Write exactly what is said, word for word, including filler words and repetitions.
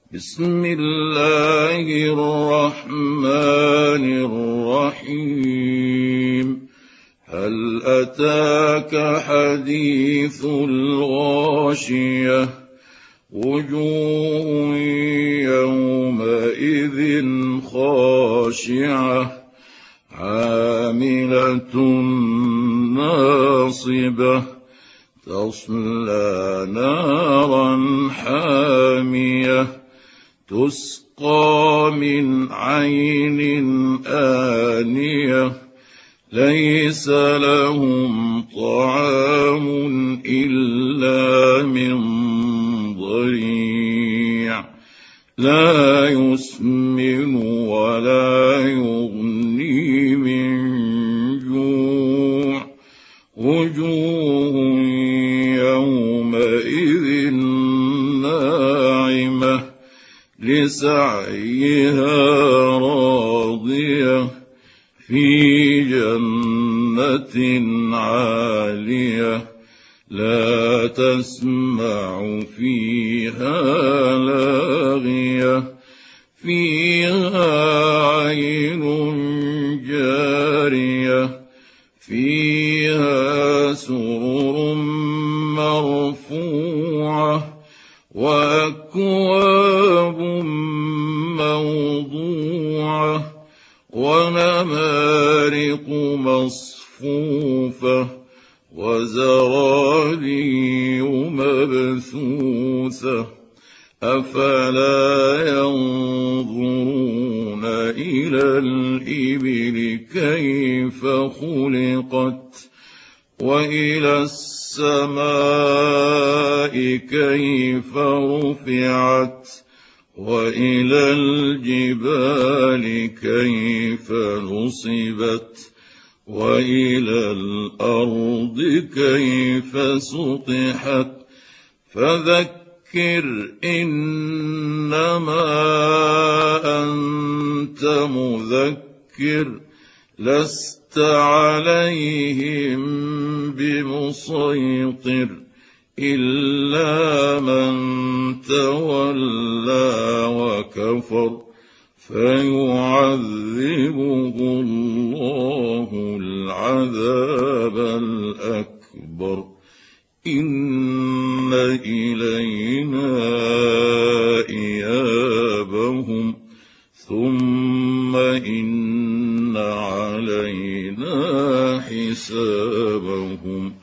بسم الله الرحمن الرحيم. هل أتاك حديث الغاشية؟ وجوه يومئذ خاشعة عاملة ناصبة تصلى نارا حامية تسقى من عين آنية ليس لهم طعام إلا من ضريع لا يسمن ولا يغني من جوع وجوه يومئذ ناعمة لسعيها راضية في جنة عالية لا تسمع فيها لاغية فيها عين جارية فيها سرر مرفوعة وأكواب موضوعة ونمارق مصفوفة وزرابي مبثوثة أفلا ينظرون إلى الإبل كيف خلقت وإلى السماء كيف رفعت وإلى الجبال كيف نصبت وإلى الأرض كيف سطحت فذكر إنما أنت مذكر لست عليهم بمسيطر إلا من تولى وكفر فيعذبه الله العذاب الأكبر إن إلينا إيابهم ثم إن علينا حسابهم